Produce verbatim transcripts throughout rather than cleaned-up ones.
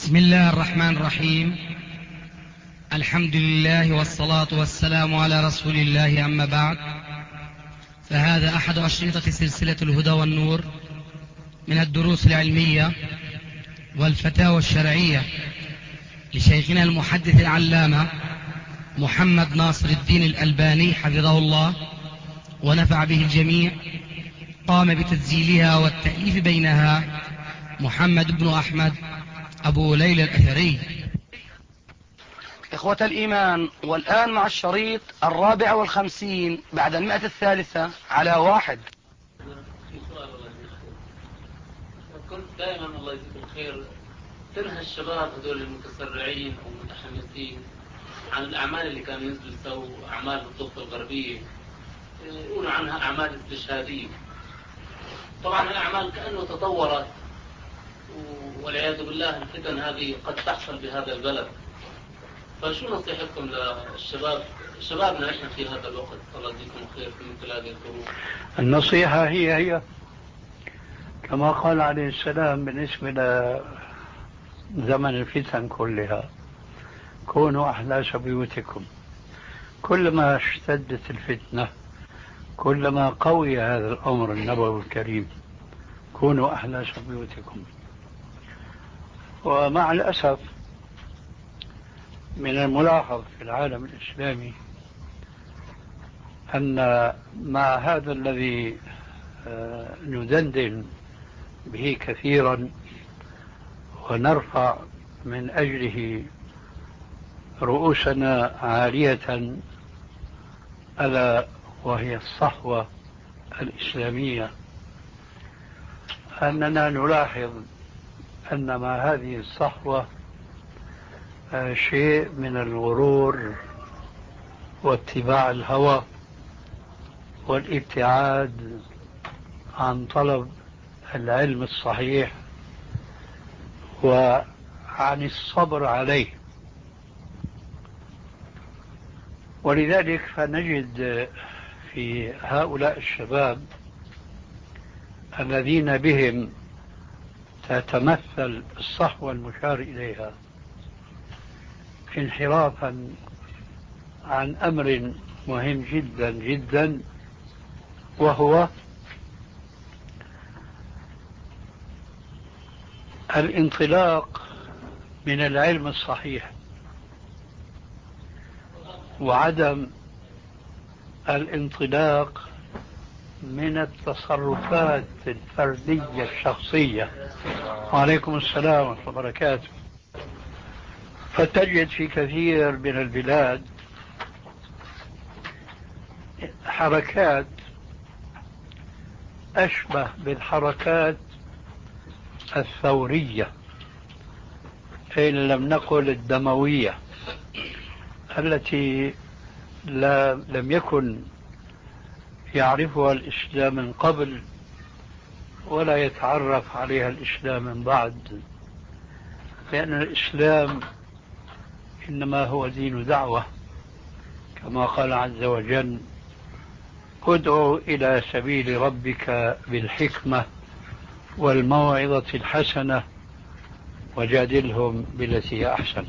بسم الله الرحمن الرحيم. الحمد لله والصلاة والسلام على رسول الله، أما بعد، فهذا أحد أشرطة سلسلة الهدى والنور من الدروس العلمية والفتاوى الشرعية لشيخنا المحدث العلامة محمد ناصر الدين الألباني حفظه الله ونفع به الجميع. قام بتسجيلها والتأليف بينها محمد بن أحمد أبو ليلى الأثري. إخوة الإيمان، والآن مع الشريط الرابع والخمسين بعد المئة الثالثة على واحد. في سؤال الله يجزيك خير. كنت دائما الله يجزيك الخير تنهى الشباب هذول المتسرعين أو المتحمسين عن الأعمال اللي كانوا ينزلوا يسووا أعمال بالضفة الغربية، يقولوا عنها أعمال استشهادية. طبعا الأعمال كأنه تطورت، والعياذ بالله الفتن هذه قد تحصل بهذا البلد. فشو نصيحتكم للشباب شبابنا احنا في هذا الوقت؟ الله يجزيكم خير في مثل هذه الظروف. النصيحة هي هي كما قال عليه السلام بالنسبة لزمن الفتن كلها: كونوا أحلاس بيوتكم. كلما اشتدت الفتنة كلما قوي هذا الأمر النبوي الكريم: كونوا أحلاس بيوتكم. ومع الأسف من الملاحظ في العالم الإسلامي أن مع هذا الذي ندندن به كثيرا ونرفع من أجله رؤوسنا عالية، ألا وهي الصحوة الإسلامية، أننا نلاحظ أن مع هذه الصحوة شيء من الغرور واتباع الهوى والابتعاد عن طلب العلم الصحيح وعن الصبر عليه. ولذلك فنجد في هؤلاء الشباب الذين بهم تتمثل الصحوة المشار إليها انحرافا عن أمر مهم جدا جدا، وهو الانطلاق من العلم الصحيح وعدم الانطلاق من التصرفات الفردية الشخصية. وعليكم السلام ورحمة الله وبركاته. فتجد في كثير من البلاد حركات أشبه بالحركات الثورية إن لم نقل الدموية، التي لا لم يكن يعرفها الإسلام من قبل ولا يتعرف عليها الإسلام من بعد، لأن الإسلام إنما هو دين دعوة، كما قال عز وجل: ادعو إلى سبيل ربك بالحكمة والموعظة الحسنة وجادلهم بالتي هي أحسن.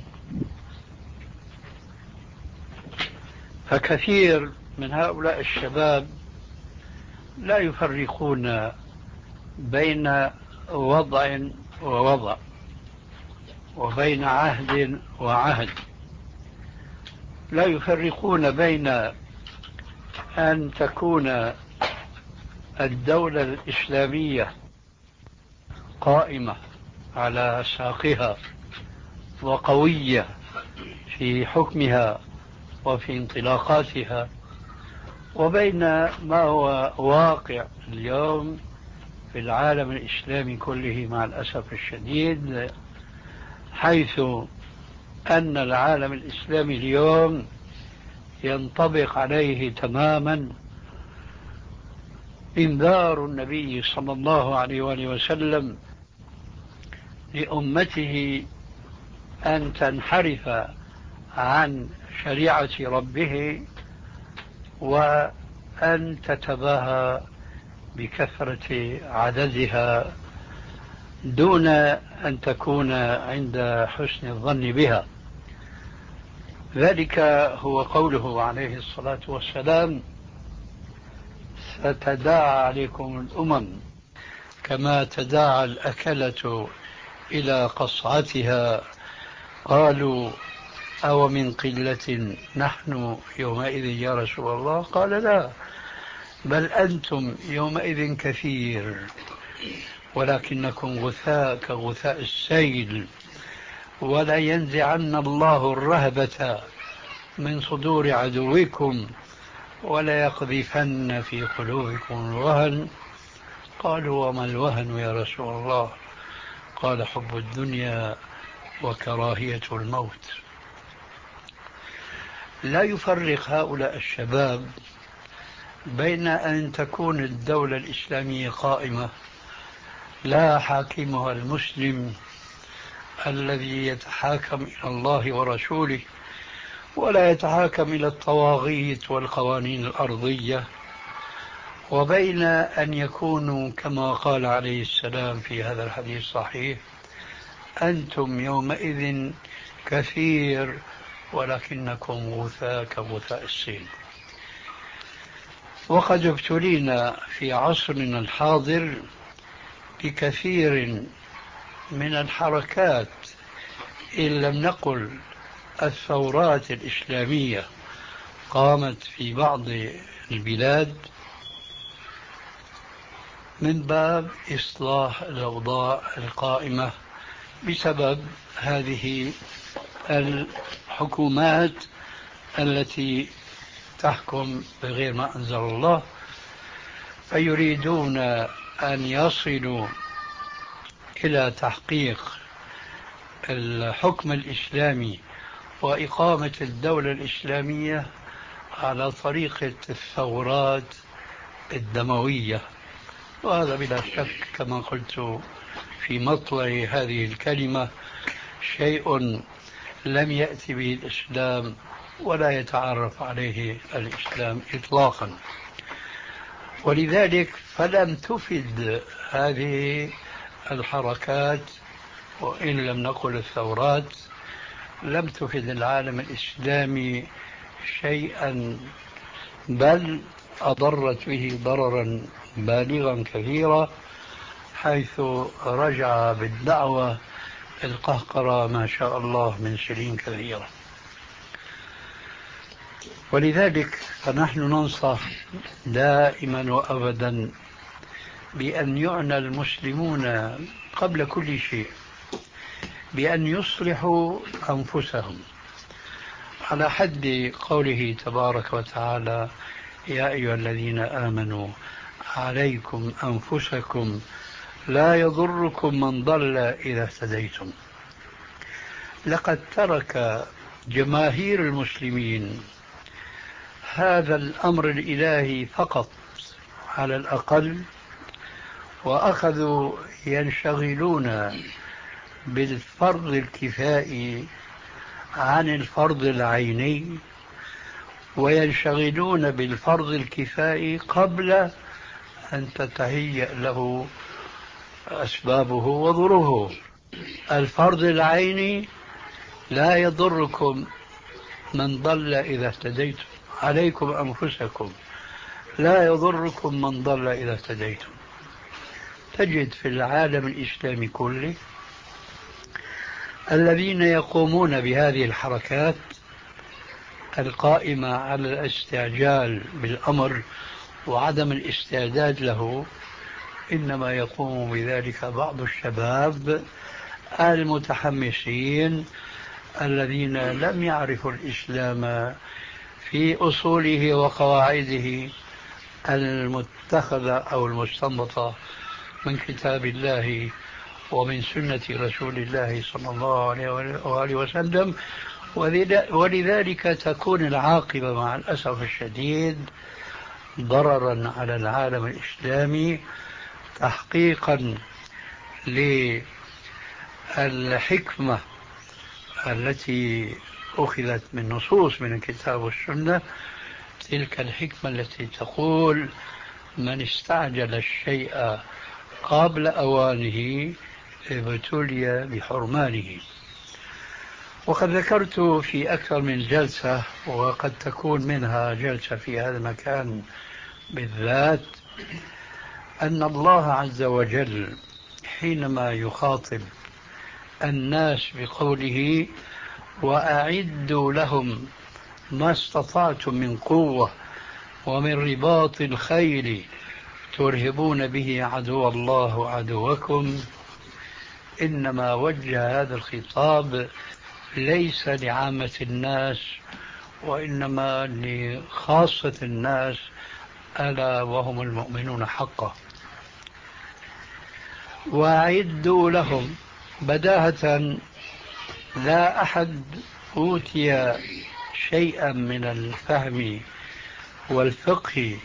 فكثير من هؤلاء الشباب لا يفرقون بين وضع ووضع وبين عهد وعهد، لا يفرقون بين أن تكون الدولة الإسلامية قائمة على ساقها وقوية في حكمها وفي انطلاقاتها، وبين ما هو واقع اليوم في العالم الإسلامي كله مع الأسف الشديد، حيث أن العالم الإسلامي اليوم ينطبق عليه تماما إنذار النبي صلى الله عليه وآله وسلم لأمته أن تنحرف عن شريعة ربه وأن تتباهى بكثرة عددها دون أن تكون عند حسن الظن بها. ذلك هو قوله عليه الصلاة والسلام: ستداعى عليكم الأمم كما تداعى الأكلة إلى قصعتها. قالوا: أو من قلة نحن يومئذ يا رسول الله؟ قال: لا، بل أنتم يومئذ كثير ولكنكم غثاء كغثاء السيل، ولا ينزعن الله الرهبة من صدور عدوكم ولا يقذفن في قلوبكم الوهن. قالوا: وما الوهن يا رسول الله؟ قال: حب الدنيا وكراهية الموت. لا يفرق هؤلاء الشباب بين أن تكون الدولة الإسلامية قائمة لا حاكمها المسلم الذي يتحاكم إلى الله ورسوله ولا يتحاكم إلى الطواغيت والقوانين الأرضية، وبين أن يكونوا كما قال عليه السلام في هذا الحديث الصحيح: أنتم يومئذ كثير ولكنكم غثاء كغثاء السيل. وقد ابتلينا في عصرنا الحاضر بكثير من الحركات، إن لم نقل الثورات الإسلامية، قامت في بعض البلاد من باب إصلاح الأوضاع القائمة بسبب هذه الحكومات التي تحكم بغير ما أنزل الله، فيريدون أن يصلوا إلى تحقيق الحكم الإسلامي وإقامة الدولة الإسلامية على طريقة الثورات الدموية. وهذا بلا شك كما قلت في مطلع هذه الكلمة شيء لم يأتي به الإسلام ولا يتعرف عليه الإسلام إطلاقا. ولذلك فلم تفد هذه الحركات، وإن لم نقل الثورات، لم تفد العالم الإسلامي شيئا، بل أضرت به ضررا بالغا كثيرا، حيث رجع بالدعوة القهقرة ما شاء الله من سنين كثيرة. ولذلك فنحن ننصح دائما وأبدا بأن يعنى المسلمون قبل كل شيء بأن يصلحوا أنفسهم، على حد قوله تبارك وتعالى: يا أيها الذين آمنوا عليكم أنفسكم لا يضركم من ضل إذا اهتديتم. لقد ترك جماهير المسلمين هذا الأمر الإلهي فقط على الأقل، وأخذوا ينشغلون بالفرض الكفائي عن الفرض العيني، وينشغلون بالفرض الكفائي قبل أن تتهيأ له أسبابه وظروفه. الفرض العيني: لا يضركم من ضل إذا اهتديتم، عليكم أنفسكم لا يضركم من ضل إذا اهتديتم. تجد في العالم الإسلامي كله الذين يقومون بهذه الحركات القائمة على الاستعجال بالأمر وعدم الاستعداد له، إنما يقوم بذلك بعض الشباب المتحمسين الذين لم يعرفوا الإسلام في أصوله وقواعده المتخذة أو المستنبطة من كتاب الله ومن سنة رسول الله صلى الله عليه وآله وسلم. ولذلك تكون العاقبة مع الأسف الشديد ضررا على العالم الإسلامي، تحقيقا للحكمة التي أخذت من نصوص من الكتاب والسنة، تلك الحكمة التي تقول: من استعجل الشيء قبل أوانه ابتلي بحرمانه. وقد ذكرت في أكثر من جلسة، وقد تكون منها جلسة في هذا المكان بالذات، أن الله عز وجل حينما يخاطب الناس بقوله وأعدوا لهم ما استطعتم من قوة ومن رباط الخيل ترهبون به عدو الله وعدوكم، إنما وجه هذا الخطاب ليس لعامة الناس وإنما لخاصة الناس، ألا وهم المؤمنون حقا. وأعدوا لهم بداهة، لا أحد أوتي شيئا من الفهم والفقه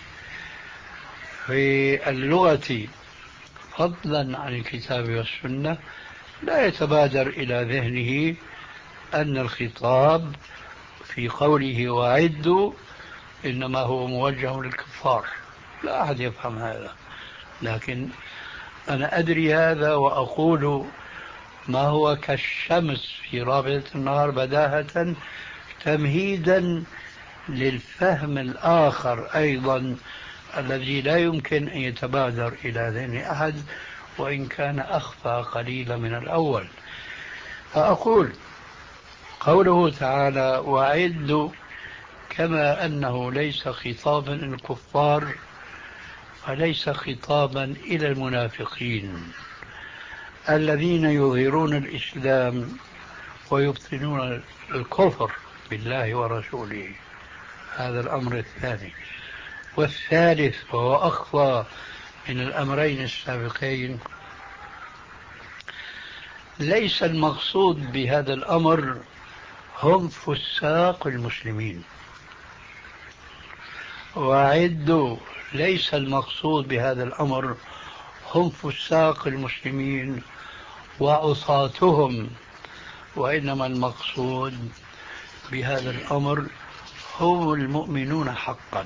في اللغة فضلا عن الكتاب والسنة لا يتبادر إلى ذهنه أن الخطاب في قوله وأعدوا إنما هو موجه للكفار. لا أحد يفهم هذا، لكن أنا أدري هذا وأقول ما هو كالشمس في رابعة النهار بداهة، تمهيدا للفهم الآخر أيضا الذي لا يمكن أن يتبادر إلى ذهن أحد وإن كان أخفى قليلا من الأول. فأقول قوله تعالى وأعدوا كما أنه ليس خطابا للكفار فليس خطابا إلى المنافقين الذين يظهرون الإسلام ويبطنون الكفر بالله ورسوله. هذا الأمر الثاني. والثالث وهو أخفى من الأمرين السابقين، ليس المقصود بهذا الأمر هم فساق المسلمين. وأعدوا ليس المقصود بهذا الأمر هم فساق المسلمين وعصاتهم، وإنما المقصود بهذا الأمر هم المؤمنون حقا.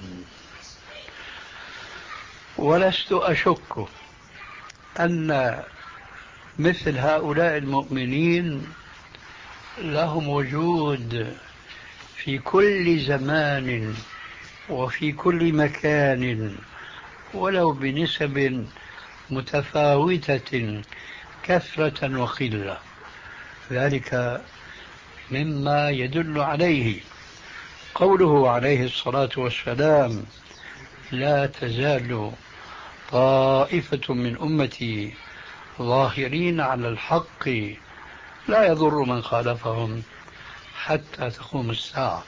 ولست أشك أن مثل هؤلاء المؤمنين لهم وجود في كل زمان وفي كل مكان ولو بنسب متفاوتة كثرة وقلة. ذلك مما يدل عليه قوله عليه الصلاة والسلام لا تزال طائفة من أمتي ظاهرين على الحق لا يضر من خالفهم حتى تقوم الساعة.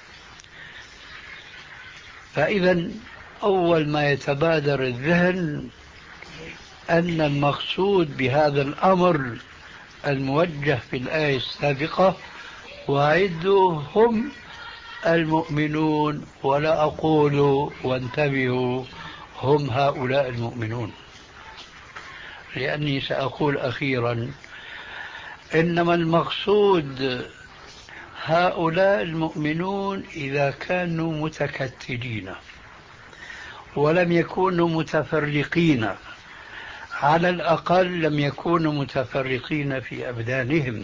فإذا أول ما يتبادر الذهن أن المقصود بهذا الأمر الموجه في الآية السابقة وأعدوا هم المؤمنون، ولا أقول وانتبهوا هم هؤلاء المؤمنون، لأني سأقول أخيرا إنما المقصود هؤلاء المؤمنون إذا كانوا متكتلين ولم يكونوا متفرقين، على الأقل لم يكونوا متفرقين في أبدانهم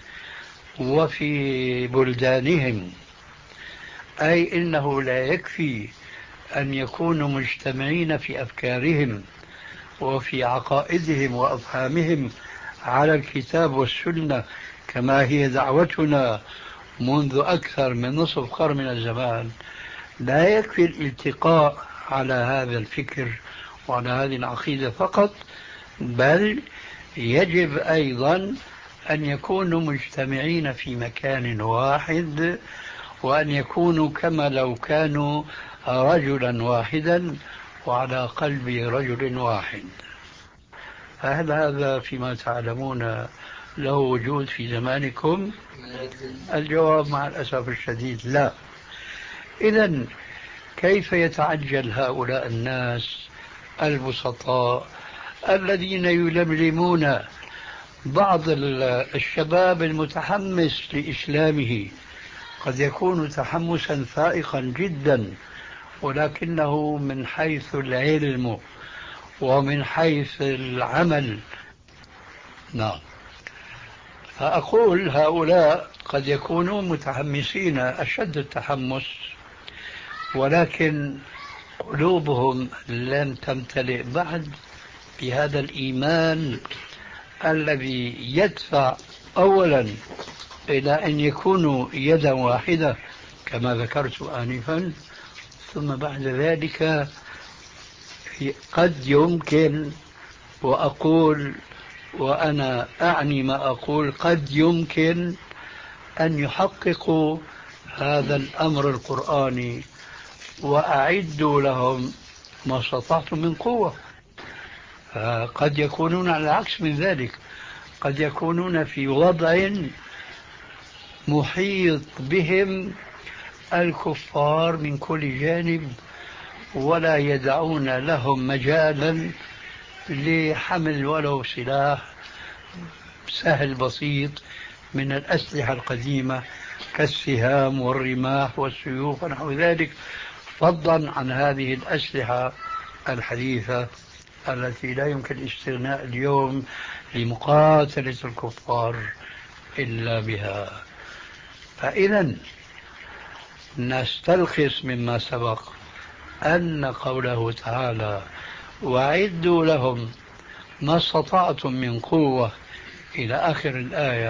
وفي بلدانهم، أي إنه لا يكفي أن يكونوا مجتمعين في أفكارهم وفي عقائدهم وأفهامهم على الكتاب والسنة كما هي دعوتنا منذ أكثر من نصف قرن من الزمان. لا يكفي الالتقاء على هذا الفكر وعلى هذه العقيدة فقط، بل يجب أيضا أن يكونوا مجتمعين في مكان واحد، وأن يكونوا كما لو كانوا رجلا واحدا وعلى قلب رجل واحد. فهل هذا فيما تعلمون له وجود في زمانكم؟ الجواب مع الأسف الشديد لا. إذن كيف يتعجل هؤلاء الناس البسطاء الذين يلملمون بعض الشباب المتحمس لإسلامه، قد يكون تحمسا فائقا جدا، ولكنه من حيث العلم ومن حيث العمل. نعم. فأقول هؤلاء قد يكونون متحمسين أشد التحمس، ولكن قلوبهم لم تمتلئ بعد بهذا الإيمان الذي يدفع أولا إلى أن يكونوا يدا واحدة كما ذكرت آنفا، ثم بعد ذلك قد يمكن، وأقول وأنا أعني ما أقول، قد يمكن أن يحققوا هذا الأمر القرآني. وأعدوا لهم ما استطعتم من قوة. قد يكونون على العكس من ذلك، قد يكونون في وضع محيط بهم الكفار من كل جانب، ولا يدعون لهم مجالا لحمل ولو سلاح سهل بسيط من الأسلحة القديمة كالسهام والرماح والسيوف ونحو ذلك، فضلا عن هذه الأسلحة الحديثة التي لا يمكن الاستغناء اليوم لمقاتلة الكفار إلا بها. فإذا نستلخص مما سبق أن قوله تعالى وأعدوا لهم ما استطعتم من قوة إلى آخر الآية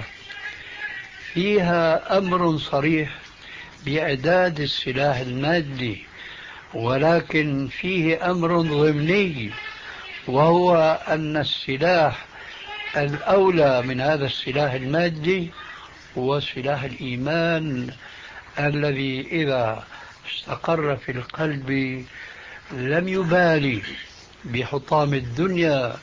فيها أمر صريح بإعداد السلاح المادي، ولكن فيه أمر ضمني، وهو أن السلاح الأولى من هذا السلاح المادي هو سلاح الإيمان الذي إذا استقر في القلب لم يبالي بحطام الدنيا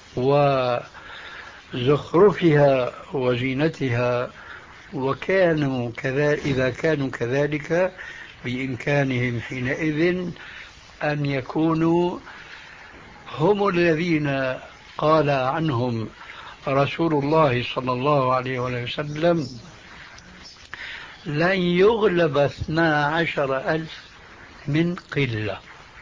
وزخرفها وزينتها، وكانوا كذا إذا كانوا كذلك بإمكانهم حينئذ أن يكونوا هم الذين قال عنهم رسول الله صلى الله عليه وسلم لن يغلب اثنا عشر ألف من قلة.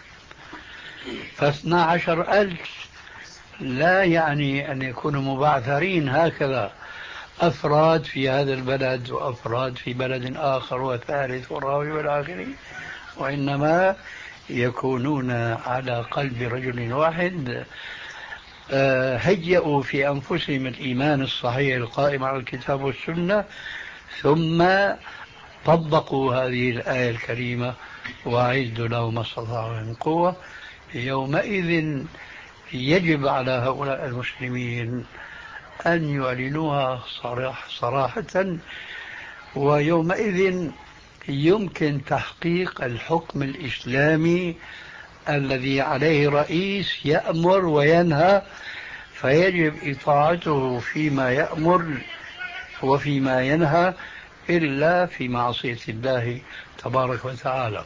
فاثنا عشر ألف لا يعني أن يكونوا مبعثرين هكذا أفراد في هذا البلد وأفراد في بلد آخر وثالث ورابع والآخر، وإنما يكونون على قلب رجل واحد هيئوا في أنفسهم الإيمان الصحيح القائم على الكتاب والسنة، ثم طبقوا هذه الآية الكريمة وأعدوا لهم ما استطاعوا من قوة. يومئذ يجب على هؤلاء المسلمين أن يعلنوها صراحة، ويومئذ يمكن تحقيق الحكم الإسلامي الذي عليه رئيس يأمر وينهى، فيجب إطاعته فيما يأمر وفيما ينهى إلا في معصية الله تبارك وتعالى.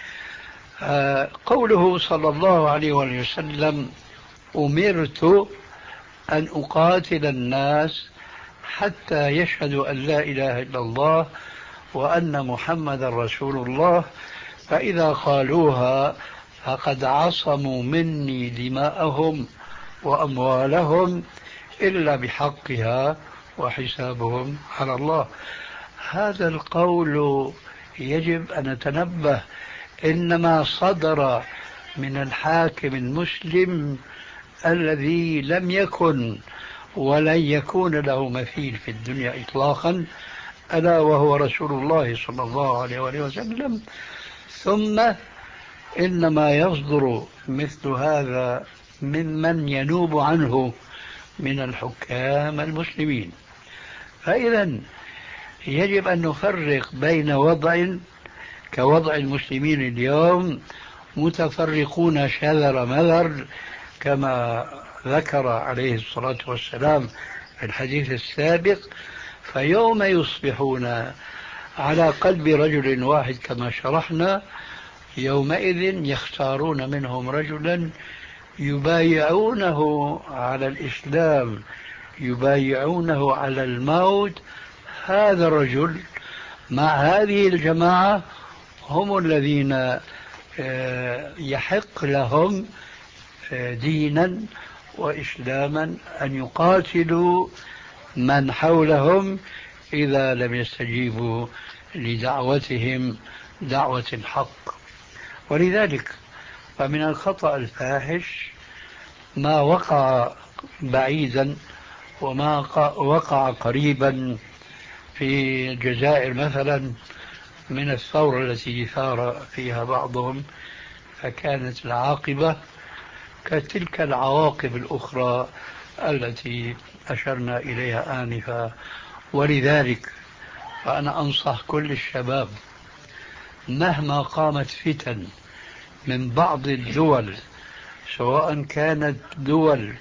قوله صلى الله عليه وسلم أمرت أن أقاتل الناس حتى يشهدوا أن لا إله إلا الله وأن محمد رسول الله، فإذا قالوها فقد عصموا مني دماءهم وأموالهم إلا بحقها وحسابهم على الله. هذا القول يجب أن نتنبه إنما صدر من الحاكم المسلم الذي لم يكن ولن يكون له مثيل في الدنيا إطلاقا، ألا وهو رسول الله صلى الله عليه وسلم. ثم إنما يصدر مثل هذا ممن ينوب عنه من الحكام المسلمين. فإذا يجب أن نفرق بين وضع كوضع المسلمين اليوم متفرقون شذر مذر كما ذكر عليه الصلاة والسلام في الحديث السابق، فيوم يصبحون على قلب رجل واحد كما شرحنا يومئذ يختارون منهم رجلا يبايعونه على الإسلام، يبايعونه على الموت. هذا الرجل مع هذه الجماعة هم الذين يحق لهم دينا وإسلاما أن يقاتلوا من حولهم إذا لم يستجيبوا لدعوتهم دعوة الحق. ولذلك فمن الخطأ الفاحش ما وقع بعيدا وما وقع قريبا في الجزائر مثلا من الثورة التي ثار فيها بعضهم، فكانت العاقبة كتلك العواقب الأخرى التي أشرنا إليها آنفا. ولذلك فأنا أنصح كل الشباب مهما قامت فتن من بعض الدول، سواء كانت دول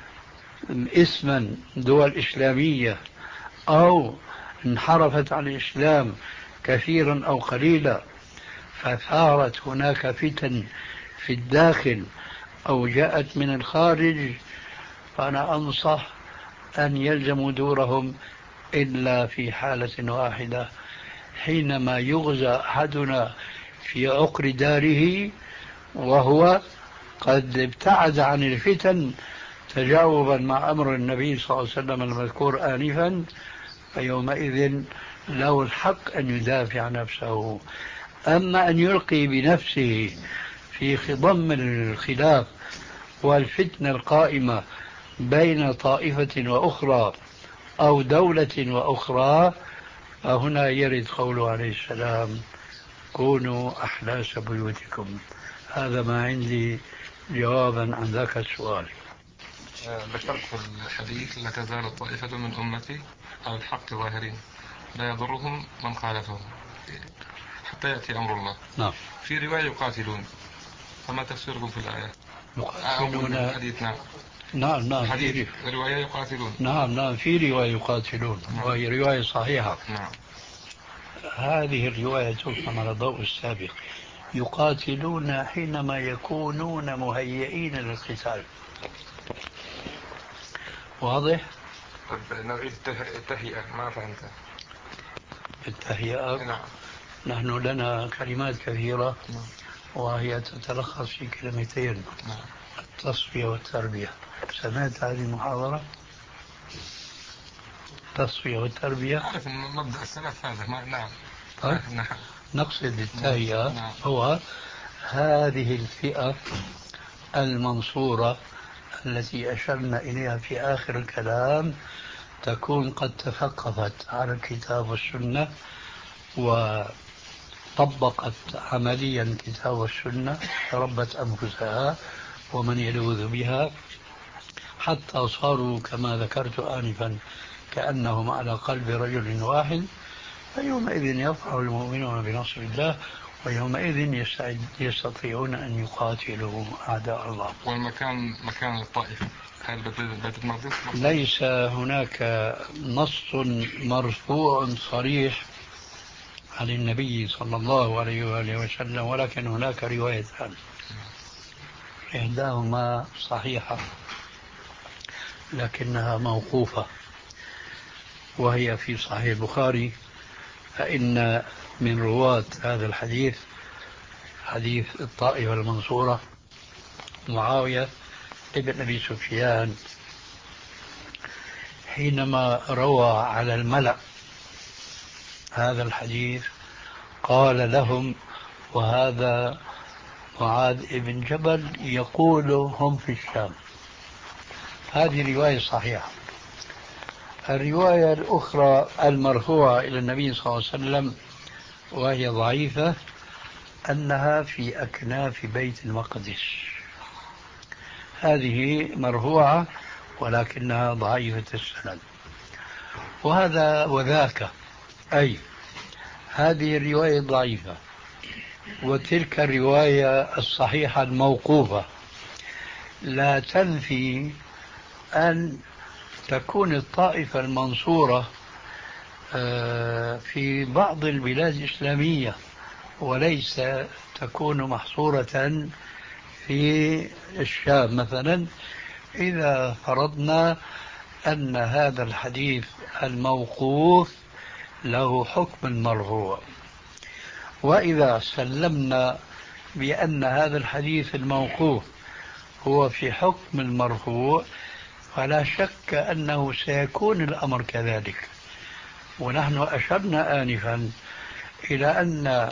اسما دول إسلامية أو انحرفت عن الإسلام كثيرا أو قليلا، فثارت هناك فتن في الداخل أو جاءت من الخارج، فأنا أنصح أن يلزموا دورهم إلا في حالة واحدة، حينما يغزى أحدنا في عقر داره وهو قد ابتعد عن الفتن تجاوبا مع أمر النبي صلى الله عليه وسلم المذكور آنفا، فيومئذ له الحق أن يدافع عن نفسه. أما أن يلقي بنفسه في خضم الخلاف والفتنة القائمة بين طائفة وأخرى أو دولة وأخرى، فهنا يرد قوله عليه السلام: كونوا أحلاس بيوتكم. هذا ما عندي جوابا عن ذاك السؤال. ذكرت في الحديث: لا تزال طائفة من أمتي على الحق ظاهرين لا يضرهم من خالفهم حتى يأتي أمر الله. نعم. في رواية يقاتلون، فما تفسيركم في الآية؟ يقاتلون. الحديث. نعم نعم نعم الحديث رواية يقاتلون. نعم نعم في رواية يقاتلون. نعم. وهي رواية صحيحة. نعم. هذه الرواية تفهم على ضوء السابق. يقاتلون حينما يكونون مهيئين للقتال. واضح؟ نعيد التهيئة، ما فهمت التهيئة. نعم. نحن لنا كلمات كثيرة. نعم. وهي تتلخص في كلمتين: نعم. التصفية والتربية. سمعت هذه المحاضرة؟ التصفية والتربية. أعرف أن مبدأ السلف هذا. ما نعم. طيب. نعم. نقصد التهيئة. نعم. هو هذه الفئة المنصورة التي أشرنا إليها في آخر الكلام تكون قد تثقفت على الكتاب والسنة وطبقت عمليا الكتاب والسنة، ربت أنفسها ومن يلوذ بها، حتى صاروا كما ذكرت آنفا كأنهم على قلب رجل واحد. فيومئذ يفرح المؤمنون بنصر الله، ويومئذ يستطيعون أن يقاتلوا أعداء الله. والمكان مكان الطائفة هل بيت المقدس؟ ليس هناك نص مرفوع صريح عن النبي صلى الله عليه وآله وسلم، ولكن هناك روايتان إحداهما صحيحة لكنها موقوفة، وهي في صحيح البخاري. فإن من رواة هذا الحديث، حديث الطائفة المنصورة، معاوية ابن أبي سفيان، حينما روى على الملأ هذا الحديث قال لهم: وهذا معاذ بن جبل يقول هم في الشام. هذه رواية صحيحة. الرواية الأخرى المرفوعة إلى النبي صلى الله عليه وسلم وهي ضعيفة، أنها في أكناف بيت المقدس. هذه مرفوعة ولكنها ضعيفة السند. وهذا وذاك، أي هذه الرواية ضعيفة وتلك الرواية الصحيحة الموقوفة لا تنفي أن تكون الطائفة المنصورة في بعض البلاد الإسلامية، وليس تكون محصورة في الشام مثلا، إذا فرضنا أن هذا الحديث الموقوف له حكم المرفوع. وإذا سلمنا بأن هذا الحديث الموقوف هو في حكم المرفوع، فلا شك أنه سيكون الأمر كذلك. ونحن أشرنا آنفا إلى أن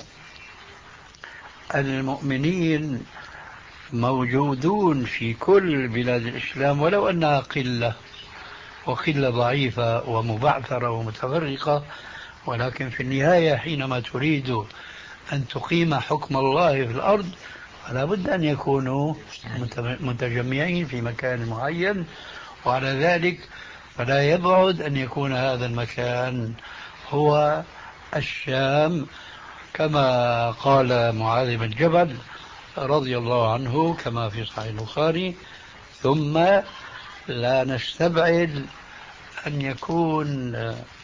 المؤمنين موجودون في كل بلاد الإسلام ولو أنها قلة، وقلة ضعيفة ومبعثرة ومتفرقة، ولكن في النهاية حينما تريد أن تقيم حكم الله في الأرض فلا بد أن يكونوا متجمعين في مكان معين، وعلى ذلك فلا يبعد أن يكون هذا المكان هو الشام، كما قال معاذ بن جبل رضي الله عنه كما في صحيح البخاري. ثم لا نستبعد أن يكون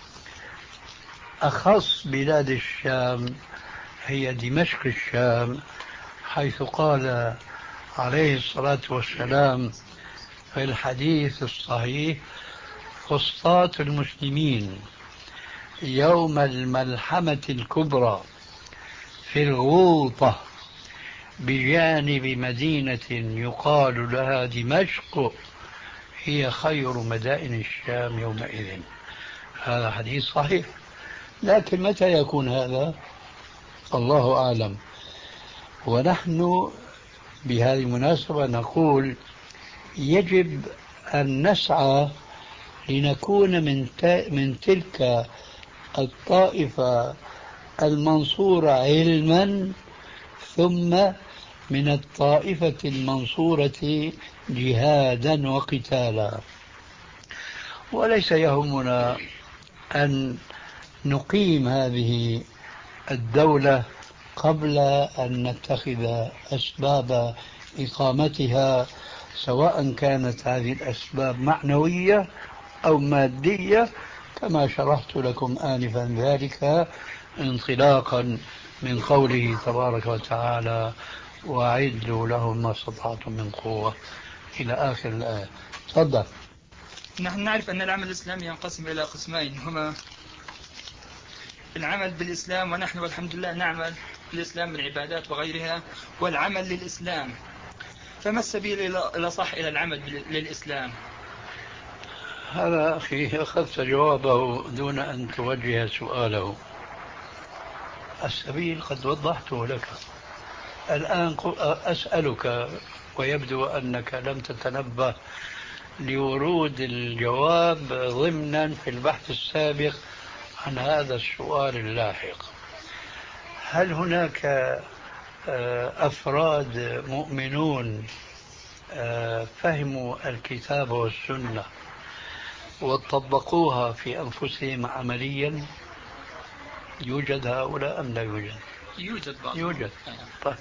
أخص بلاد الشام هي دمشق الشام، حيث قال عليه الصلاة والسلام في الحديث الصحيح: فسطاط المسلمين يوم الملحمة الكبرى في الغوطة بجانب مدينة يقال لها دمشق هي خير مدائن الشام يومئذ. هذا حديث صحيح، لكن متى يكون هذا؟ الله أعلم. ونحن بهذه المناسبة نقول يجب أن نسعى لنكون من من تلك الطائفة المنصورة علما، ثم من الطائفة المنصورة جهادا وقتالا. وليس يهمنا أن نقيم هذه الدولة قبل أن نتخذ أسباب إقامتها، سواء كانت هذه الأسباب معنوية أو مادية، كما شرحت لكم آنفا ذلك انطلاقا من قوله تبارك وتعالى: وأعدوا لهم ما استطعتم من قوة، إلى آخر الآية. تفضل. نحن نعرف أن العمل الإسلامي ينقسم إلى قسمين، هما العمل بالإسلام، ونحن والحمد لله نعمل بالإسلام من عبادات وغيرها، والعمل للإسلام. فما السبيل إلى صح إلى العمل للإسلام؟ هذا أخي أخذت جوابه دون أن توجه سؤاله. السبيل قد وضحته لك. الآن أسألك ويبدو أنك لم تتنبه لورود الجواب ضمنا في البحث السابق عن هذا السؤال اللاحق: هل هناك أفراد مؤمنون فهموا الكتاب والسنة وطبقوها في أنفسهم عمليا؟ يوجد هؤلاء أم لا يوجد؟ يوجد بعض. يوجد. طيب.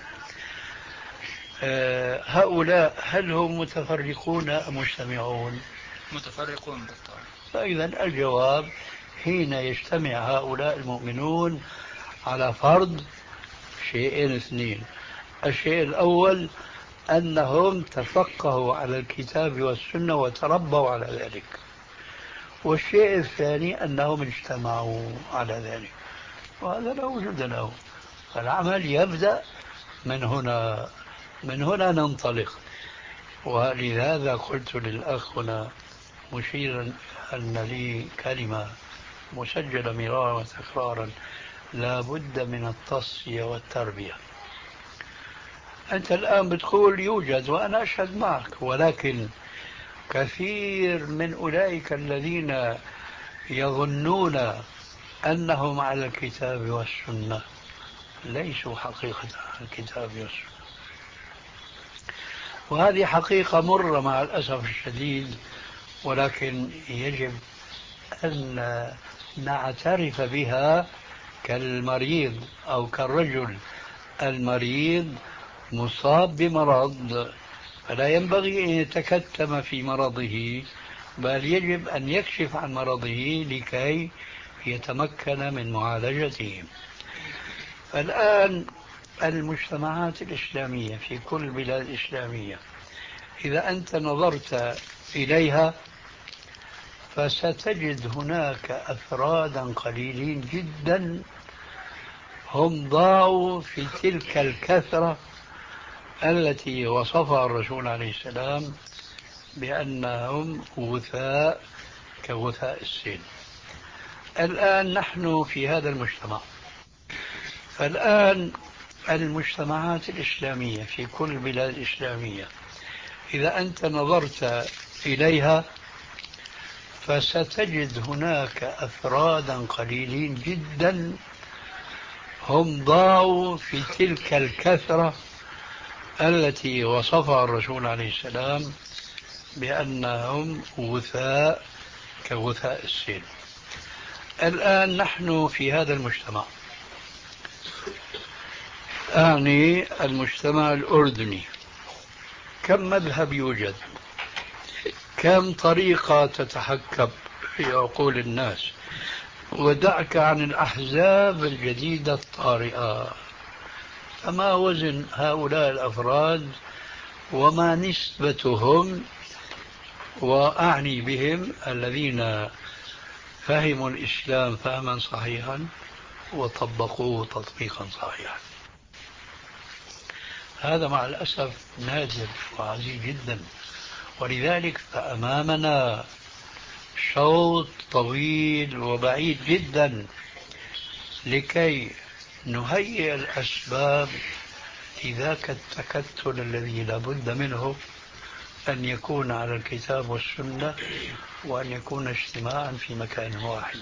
هؤلاء هل هم متفرقون أم مجتمعون؟ متفرقون بالطبع. فإذا الجواب: حين يجتمع هؤلاء المؤمنون على فرض شيئين اثنين: الشيء الأول أنهم تفقهوا على الكتاب والسنة وتربوا على ذلك، والشيء الثاني أنهم اجتمعوا على ذلك، وهذا لا وجود له. فالعمل يبدأ من هنا، من هنا ننطلق. ولهذا قلت للأخ هنا مشيرا أن لي كلمة مسجلة مرارا وتكرارا: لا بد من التصفية والتربية. أنت الآن بتقول يوجد وأنا أشهد معك، ولكن كثير من أولئك الذين يظنون أنهم على الكتاب والسنة ليسوا حقيقة على الكتاب والسنة، وهذه حقيقة مرة مع الأسف الشديد، ولكن يجب أن نعترف بها كالمريض أو كالرجل المريض مصاب بمرض، فلا ينبغي أن يتكتم في مرضه، بل يجب أن يكشف عن مرضه لكي يتمكن من معالجته. الآن المجتمعات الإسلامية في كل البلاد الإسلامية إذا أنت نظرت إليها فستجد هناك أفرادا قليلين جدا هم ضاعوا في تلك الكثرة التي وصفها الرسول عليه السلام بأنهم غثاء كغثاء السيل. الآن نحن في هذا المجتمع، فالآن المجتمعات الإسلامية في كل البلاد الإسلامية إذا أنت نظرت إليها فستجد هناك أفرادا قليلين جدا هم ضاعوا في تلك الكثرة التي وصفها الرسول عليه السلام بأنهم غثاء كغثاء السيل. الآن نحن في هذا المجتمع، أعني المجتمع الأردني، كم مذهب يوجد؟ كم طريقة تتحكم في عقول الناس؟ ودعك عن الأحزاب الجديدة الطارئة، فما وزن هؤلاء الأفراد وما نسبتهم؟ وأعني بهم الذين فهموا الإسلام فهما صحيحا وطبقوه تطبيقا صحيحا. هذا مع الأسف نادر وعزيز جدا، ولذلك فأمامنا شوط طويل وبعيد جدا لكي نهيئ الأسباب لذاك التكتل الذي لا بد منه أن يكون على الكتاب والسنة، وأن يكون اجتماعا في مكان واحد.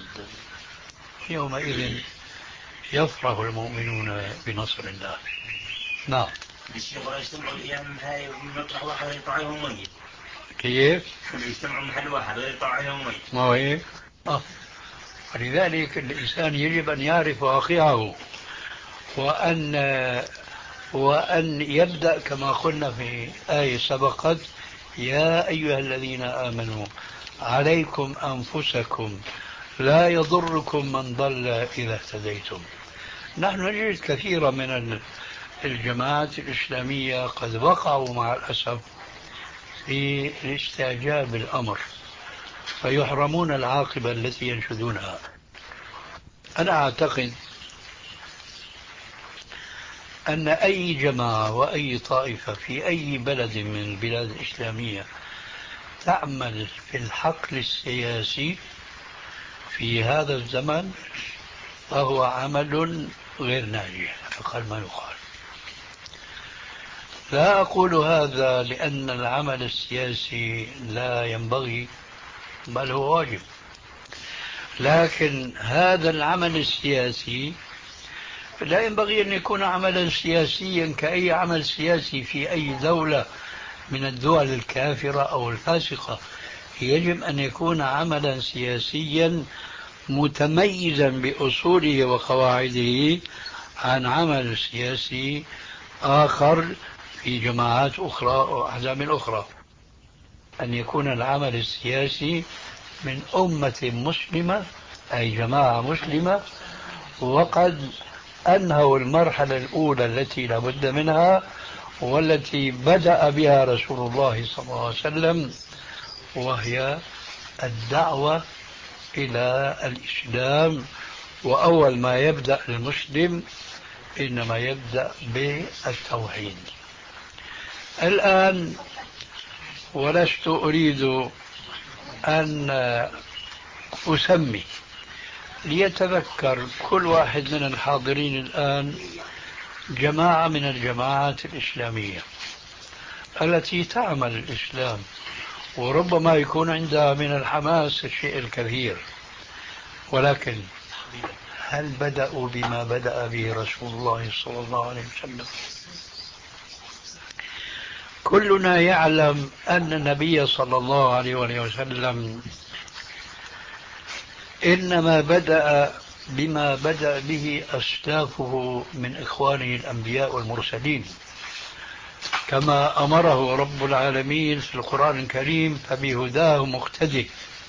يومئذ يفرح المؤمنون بنصر الله. نعم. الشيخ يجتمعوا الأيام هاي في مطرح واحد يطلع عليهم ميت. كيف؟ يجتمعوا محل واحد ويطلع عليهم ميت. ما هو إيه؟ آه. ولذلك الإنسان يجب أن يعرف واقعه، وأن وأن يبدأ كما قلنا في آية سبقت: يا أيها الذين آمنوا عليكم أنفسكم لا يضركم من ضل إذا اهتديتم. نحن نجد كثيرا من الجماعات الإسلامية قد وقعوا مع الأسف في الاستعجاب بالأمر فيحرمون العاقبة التي ينشدونها. أنا أعتقد أن أي جماعة وأي طائفة في أي بلد من البلاد الإسلامية تعمل في الحقل السياسي في هذا الزمن فهو عمل غير ناجح أقل ما يقال. لا أقول هذا لأن العمل السياسي لا ينبغي، بل هو واجب، لكن هذا العمل السياسي لا ينبغي أن يكون عملا سياسيا كأي عمل سياسي في أي دولة من الدول الكافرة أو الفاسقة. يجب أن يكون عملا سياسيا متميزا بأصوله وقواعده عن عمل سياسي آخر في جماعات أخرى وأحزاب أخرى. أن يكون العمل السياسي من أمة مسلمة، أي جماعة مسلمة، وقد أنهوا المرحلة الأولى التي لا بد منها والتي بدأ بها رسول الله صلى الله عليه وسلم، وهي الدعوة إلى الإسلام. وأول ما يبدأ المسلم إنما يبدأ بالتوحيد. الآن ولست أريد أن أسمي، ليتذكر كل واحد من الحاضرين الآن جماعة من الجماعات الإسلامية التي تعمل الإسلام، وربما يكون عندها من الحماس الشيء الكثير، ولكن هل بدأوا بما بدأ به رسول الله صلى الله عليه وسلم؟ كلنا يعلم أن النبي صلى الله عليه وسلم إنما بدأ بما بدأ به أسلافه من إخوانه الأنبياء والمرسلين، كما أمره رب العالمين في القرآن الكريم: فبهداه مقتدي.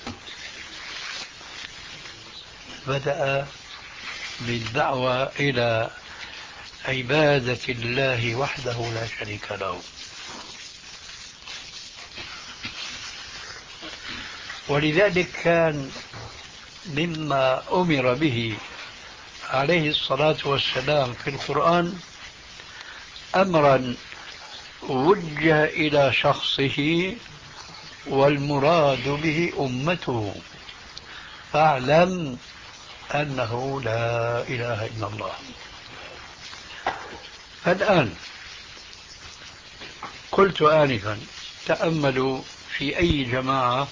بدأ بالدعوة إلى عبادة الله وحده لا شريك له. ولذلك كان مما أمر به عليه الصلاة والسلام في القرآن أمرا وجه إلى شخصه والمراد به أمته، فاعلم أنه لا إله إلا الله. فالآن قلت آنفا تأملوا في أي جماعة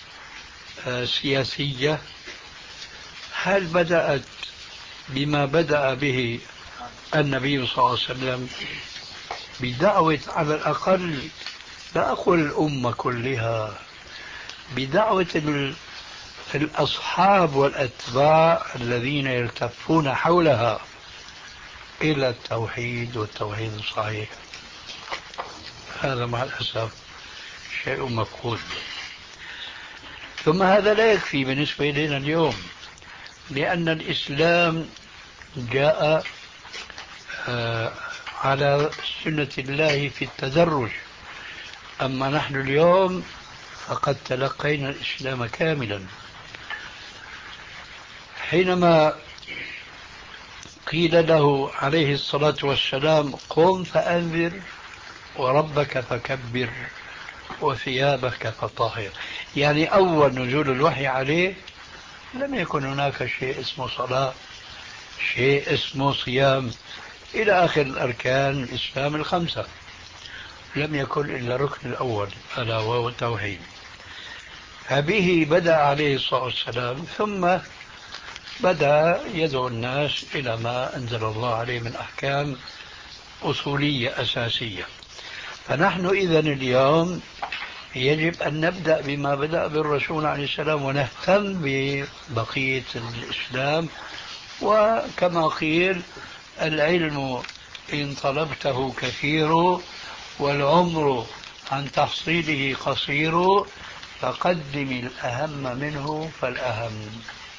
سياسية هل بدأت بما بدأ به النبي صلى الله عليه وسلم بدعوة على الأقل، لا أقول الأمة كلها، بدعوة الأصحاب والأتباع الذين يلتفون حولها إلى التوحيد والتوحيد الصحيح؟ هذا مع الأسف شيء مفقود. ثم هذا لا يكفي بالنسبة إلينا اليوم، لأن الإسلام جاء على سنة الله في التدرج، أما نحن اليوم فقد تلقينا الإسلام كاملا. حينما قيل له عليه الصلاة والسلام قم فأنذر وربك فكبر وثيابك فطهر، يعني أول نزول الوحي عليه لم يكن هناك شيء اسمه صلاة، شيء اسمه صيام، إلى آخر الأركان الإسلام الخمسة، لم يكن إلا الركن الأول ألا وهو التوحيد. فبه بدأ عليه الصلاة والسلام، ثم بدأ يدعو الناس إلى ما أنزل الله عليه من أحكام أصولية أساسية. فنحن إذن اليوم يجب أن نبدأ بما بدأ بالرسول عليه السلام ونهتم ببقية الإسلام. وكما قيل العلم إن طلبته كثير والعمر عن تحصيله قصير، فقدم الأهم منه فالأهم.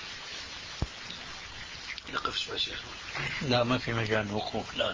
نقف شوي شيخ. لا ما في مجال وقوف الآن.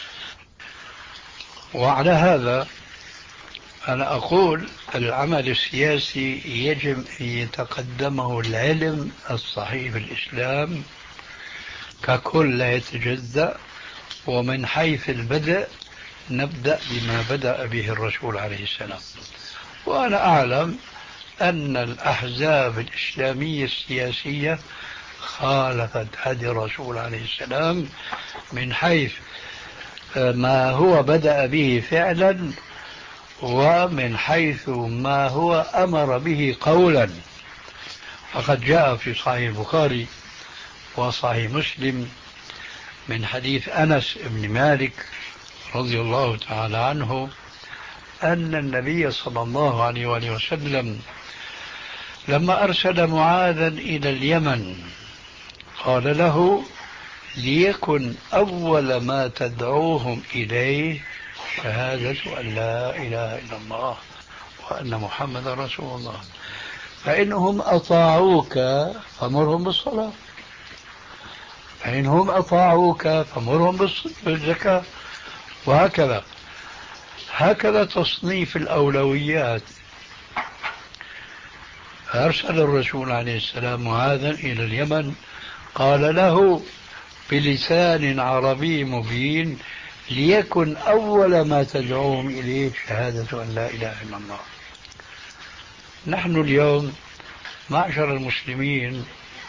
وعلى هذا أنا أقول العمل السياسي يجب أن يتقدمه العلم الصحيح في الإسلام ككل لا يتجزأ، ومن حيث البدء نبدأ بما بدأ به الرسول عليه السلام. وأنا أعلم أن الأحزاب الإسلامية السياسية خالفت هدي الرسول عليه السلام من حيث ما هو بدأ به فعلا، ومن حيث ما هو أمر به قولا. فقد جاء في صحيح البخاري وصحيح مسلم من حديث أنس بن مالك رضي الله تعالى عنه أن النبي صلى الله عليه وآله وسلم لما أرسل معاذا إلى اليمن قال له ليكن أول ما تدعوهم إليه شهادة أن لا إله إلا الله وأن محمد رسول الله، فإنهم أطاعوك فمرهم بالصلاة، فإنهم أطاعوك فمرهم بالزكاة، وهكذا. هكذا تصنيف الأولويات. أرسل الرسول عليه السلام معاذا إلى اليمن قال له بلسان عربي مبين ليكن أول ما تدعوهم إليه شهادة أن لا إله إلا الله. نحن اليوم معشر المسلمين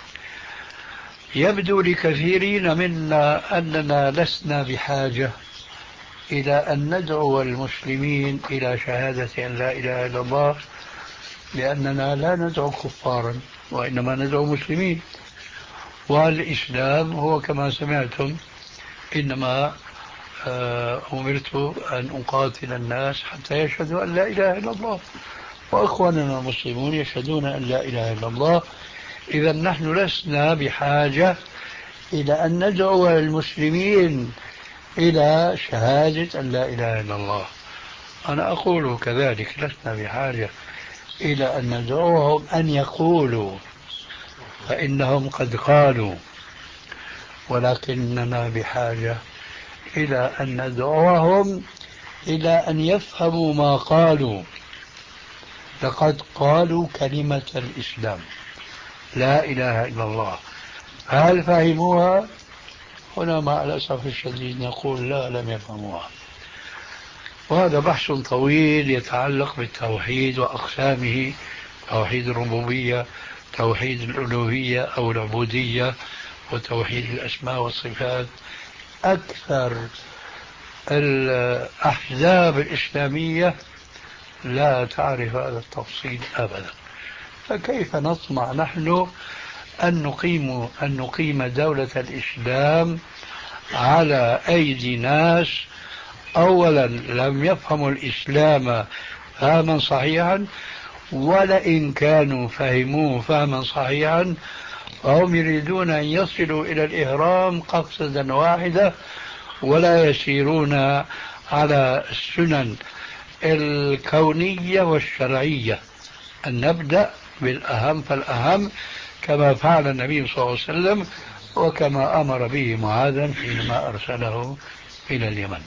يبدو لكثيرين منا أننا لسنا بحاجة إلى أن ندعو المسلمين إلى شهادة أن لا إله إلا الله، لأننا لا ندعو كفارا وإنما ندعو مسلمين. والإسلام هو كما سمعتم إنما أمرت أن أقاتل الناس حتى يشهدوا أن لا إله إلا الله، وأخواننا المسلمون يشهدون أن لا إله إلا الله. إذا نحن لسنا بحاجة إلى أن ندعو المسلمين إلى شهادة أن لا إله إلا الله. أنا أقول كذلك لسنا بحاجة إلى أن ندعوهم أن يقولوا، فإنهم قد قالوا، ولكننا بحاجة إلى أن ندعوهم إلى أن يفهموا ما قالوا. لقد قالوا كلمة الإسلام لا إله إلا الله، هل فهموها؟ هنا مع الأسف الشديد نقول لا، لم يفهموها. وهذا بحث طويل يتعلق بالتوحيد وأقسامه، توحيد الربوبية، توحيد الألوهية أو العبودية، وتوحيد الأسماء والصفات. أكثر الأحزاب الإسلامية لا تعرف هذا التفصيل أبدا. فكيف نطمع نحن أن نقيم أن نقيم دولة الإسلام على أيدي ناس أولا لم يفهموا الإسلام فهما صحيحا، ولئن كانوا فهموه فهما صحيحا فهم يريدون أن يصلوا إلى الإهرام قفزة واحدة ولا يسيرون على السنن الكونية والشرعية. أن نبدأ بالأهم فالأهم كما فعل النبي صلى الله عليه وسلم وكما أمر به معاذا حينما أرسله إلى اليمن.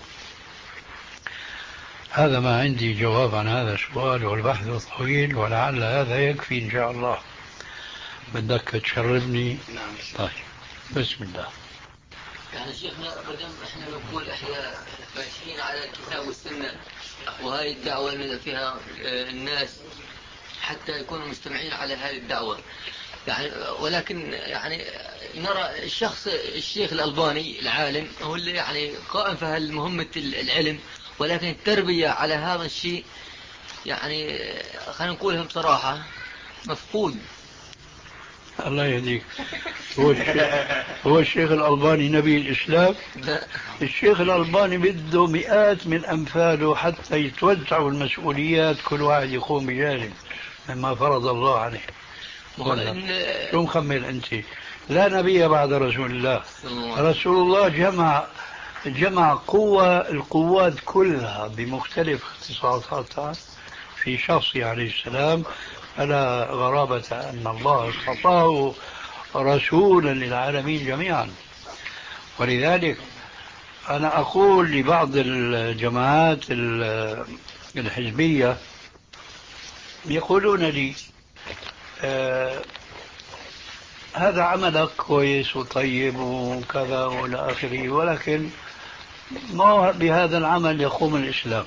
هذا ما عندي جواب عن هذا السؤال، والبحث طويل ولعل هذا يكفي إن شاء الله. بدك تشربني؟ نعم. طيب بسم الله. يعني شيخنا بدم احنا نقول احنا ماشيين على الكتاب والسنة، وهذه الدعوة اللي فيها الناس حتى يكونوا مستمعين على هذه الدعوة يعني، ولكن يعني نرى الشخص الشيخ الألباني العالم هو اللي يعني قائم في هالمهمة العلم، ولكن التربية على هذا الشيء يعني خلينا نقولها بصراحة مفقود. الله يهديك. هو الشيخ هو الشيخ الألباني نبي الإسلام؟ لا. الشيخ الألباني بده مئات من أمثاله حتى يتوزعوا المسؤوليات، كل واحد يقوم بجانب مما فرض الله عليه. شو مخمل أنت؟ لا نبي بعد رسول الله. رسول الله جمع جمع قوة القوات كلها بمختلف اختصاصاتها في شخصه عليه السلام، فلا غرابة أن الله اصطفاه رسولا للعالمين جميعا. ولذلك أنا أقول لبعض الجماعات الحزبية يقولون لي آه هذا عملك كويس وطيب وكذا والى آخره، ولكن ما بهذا العمل يقوم الإسلام.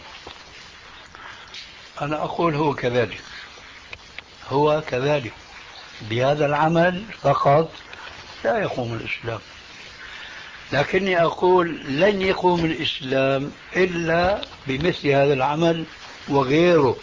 أنا أقول هو كذلك، هو كذلك، بهذا العمل فقط لا يقوم الإسلام، لكني أقول لن يقوم الإسلام إلا بمثل هذا العمل وغيره.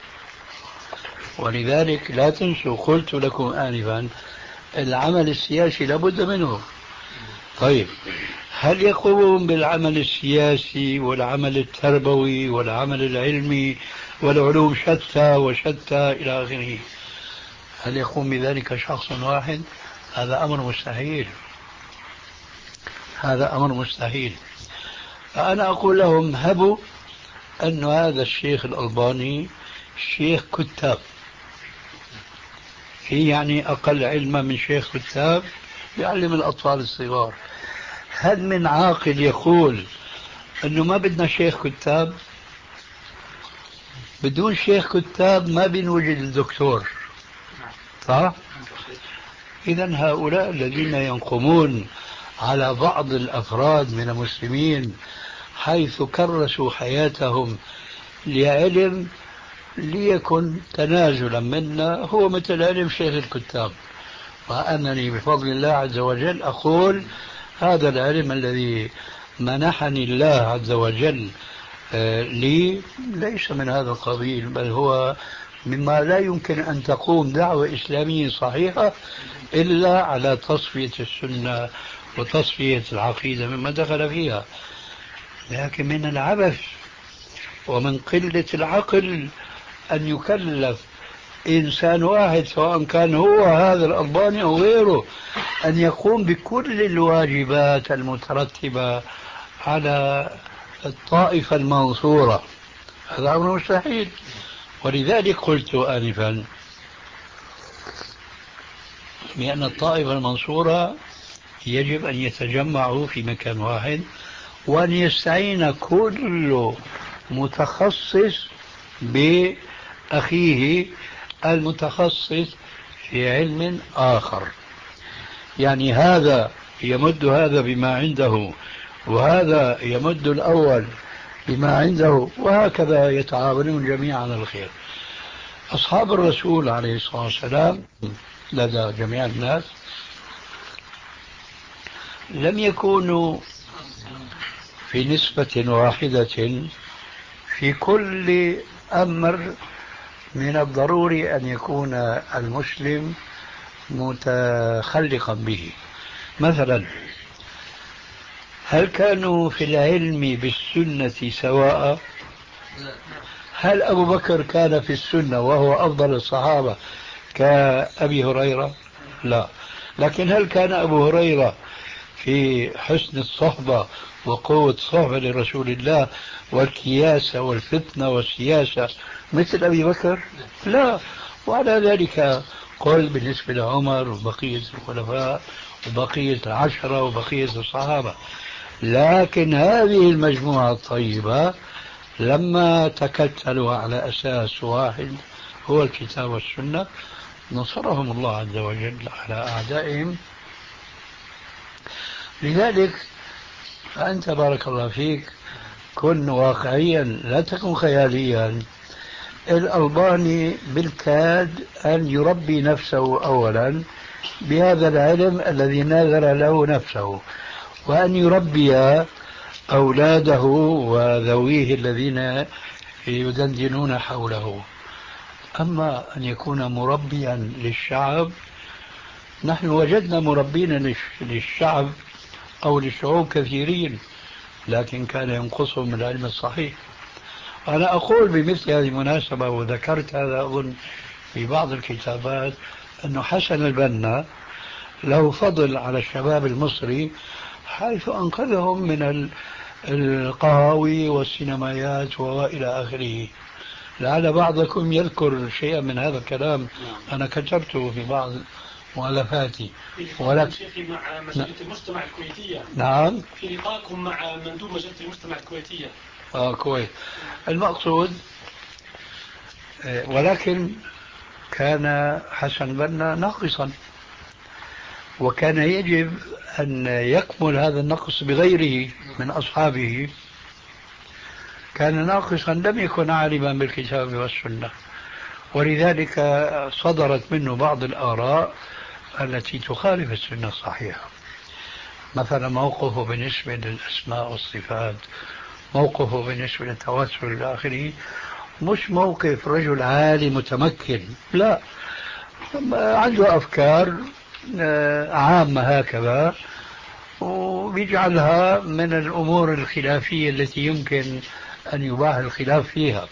ولذلك لا تنسوا قلت لكم آنفا العمل السياسي لابد منه. طيب هل يقوم بالعمل السياسي والعمل التربوي والعمل العلمي والعلوم شتى وشتى إلى آخره، هل يقوم بذلك شخص واحد؟ هذا أمر مستحيل، هذا أمر مستحيل. فأنا أقول لهم هبوا أن هذا الشيخ الألباني شيخ كتاب، هي يعني أقل علما من شيخ كتاب يعلم الأطفال الصغار. هل من عاقل يقول أنه ما بدنا شيخ كتاب؟ بدون شيخ كتاب ما بنوجد الدكتور، صح؟ إذن هؤلاء الذين ينقمون على بعض الأفراد من المسلمين حيث كرسوا حياتهم لعلم ليكن تنازلا منا هو مثل علم شيخ الكتاب، وأنني بفضل الله عز وجل أقول هذا العلم الذي منحني الله عز وجل لي ليس من هذا القبيل، بل هو مما لا يمكن أن تقوم دعوة إسلامية صحيحة إلا على تصفية السنة وتصفية العقيدة مما دخل فيها. لكن من العبث ومن قلة العقل أن يكلف إنسان واحد سواء كان هو هذا الألباني أو غيره أن يقوم بكل الواجبات المترتبة على الطائفة المنصورة. هذا أمر مستحيل. ولذلك قلت آنفا بأن الطائفة المنصورة يجب أن يتجمعوا في مكان واحد وأن يستعين كل متخصص بأخيه المتخصص في علم آخر، يعني هذا يمد هذا بما عنده وهذا يمد الأول بما عنده، وهكذا يتعاونون جميعا على الخير. أصحاب الرسول عليه الصلاة والسلام لدى جميع الناس لم يكونوا في نسبة واحدة في كل أمر من الضروري أن يكون المسلم متخلقا به. مثلا هل كانوا في العلم بالسنة سواء؟ هل أبو بكر كان في السنة وهو أفضل الصحابة كأبي هريرة؟ لا. لكن هل كان أبو هريرة في حسن الصحبة وقوة صحبة لرسول الله والكياسة والفتنة والسياسة مثل أبي بكر؟ لا. وعلى ذلك قل بالنسبة لعمر وبقية الخلفاء وبقية العشرة وبقية الصحابة. لكن هذه المجموعة الطيبة لما تكتلوا على أساس واحد هو الكتاب والسنة نصرهم الله عز وجل على أعدائهم. لذلك فأنت بارك الله فيك كن واقعيا لا تكن خياليا. الألباني بالكاد أن يربي نفسه أولا بهذا العلم الذي ناذر له نفسه، وأن يربي أولاده وذويه الذين يدندنون حوله. أما أن يكون مربيا للشعب، نحن وجدنا مربين للشعب أو للشعوب كثيرين، لكن كان ينقصهم العلم الصحيح. أنا أقول بمثل هذه المناسبة، وذكرت هذا أظن في بعض الكتابات، أن حسن البنا له فضل على الشباب المصري حيث أنقذهم من القهاوي والسينمايات وإلى آخره. لعل بعضكم يذكر شيئا من هذا الكلام، أنا كتبته في بعض مؤلفاتي. ولكن شيخي مع مجلة المجتمع الكويتية. نعم. في لقائكم مع مندوب مجلة المجتمع الكويتية. آه كويس. المقصود ولكن كان حسن بنا ناقصا، وكان يجب أن يكمل هذا النقص بغيره من أصحابه. كان ناقصا لم يكن عالما بالكتاب والسنة، ولذلك صدرت منه بعض الآراء التي تخالف السنة الصحيحة. مثلا موقفه بالنسبة للأسماء والصفات، موقفه بالنسبة للتوسل إلى آخره، مش موقف رجل عالي متمكن، لا، عنده أفكار عامة هكذا وبيجعلها من الأمور الخلافية التي يمكن أن يباح الخلاف فيها.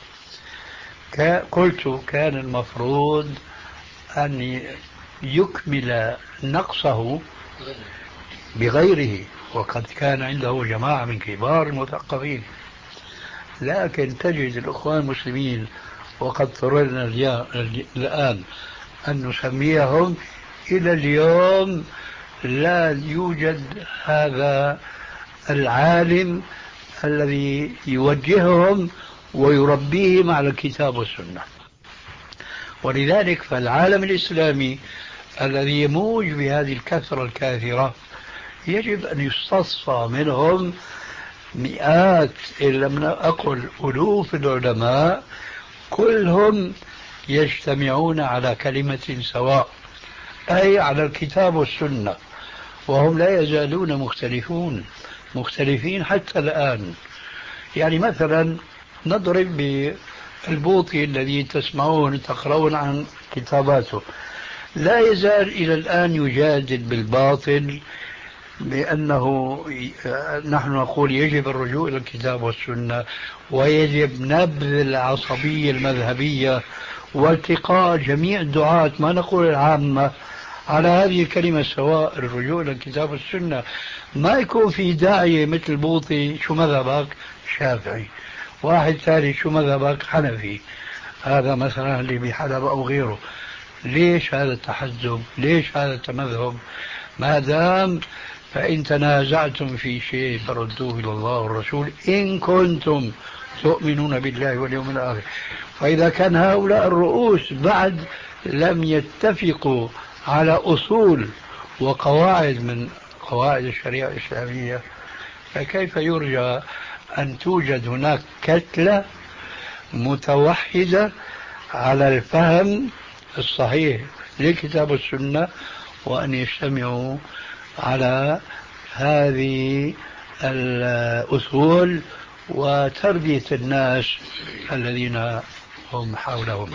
قلت كان المفروض أن يكمل نقصه بغيره، وقد كان عنده جماعة من كبار المثقفين. لكن تجد الأخوان المسلمين، وقد اضطررنا الآن أن نسميهم، إلى اليوم لا يوجد هذا العالم الذي يوجههم ويربيهم على الكتاب والسنة. ولذلك فالعالم الإسلامي الذي يموج بهذه الكثرة الكاثرة يجب أن يستصفى منهم مئات إن لم أقل ألوف العلماء كلهم يجتمعون على كلمة سواء، أي على الكتاب والسنة، وهم لا يزالون مختلفون مختلفين حتى الآن. يعني مثلا نضرب بالبوطي الذي تسمعون تقرؤون عن كتاباته، لا يزال إلى الآن يجادل بالباطل بأنه نحن نقول يجب الرجوع إلى الكتاب والسنة، ويجب نبذ العصبية المذهبية والتقاء جميع الدعاة، ما نقول العامة، على هذه الكلمة سواء، الرجوع إلى الكتاب والسنة. ما يكون في داعية مثل بوطي شو مذهبك؟ شافعي. واحد ثاني شو مذهبك؟ حنفي. هذا مثلا اللي بحلب أو غيره. ليش هذا التحزب؟ ليش هذا التمذهب؟ ما دام فإن تنازعتم في شيء فردوه إلى الله والرسول إن كنتم تؤمنون بالله واليوم الآخر. فإذا كان هؤلاء الرؤوس بعد لم يتفقوا على أصول وقواعد من قواعد الشريعة الإسلامية، فكيف يرجى أن توجد هناك كتلة متوحدة على الفهم الصحيح للكتاب والسنة، وأن يجتمعوا على هذه الأصول وتربية الناس الذين هم حولهم.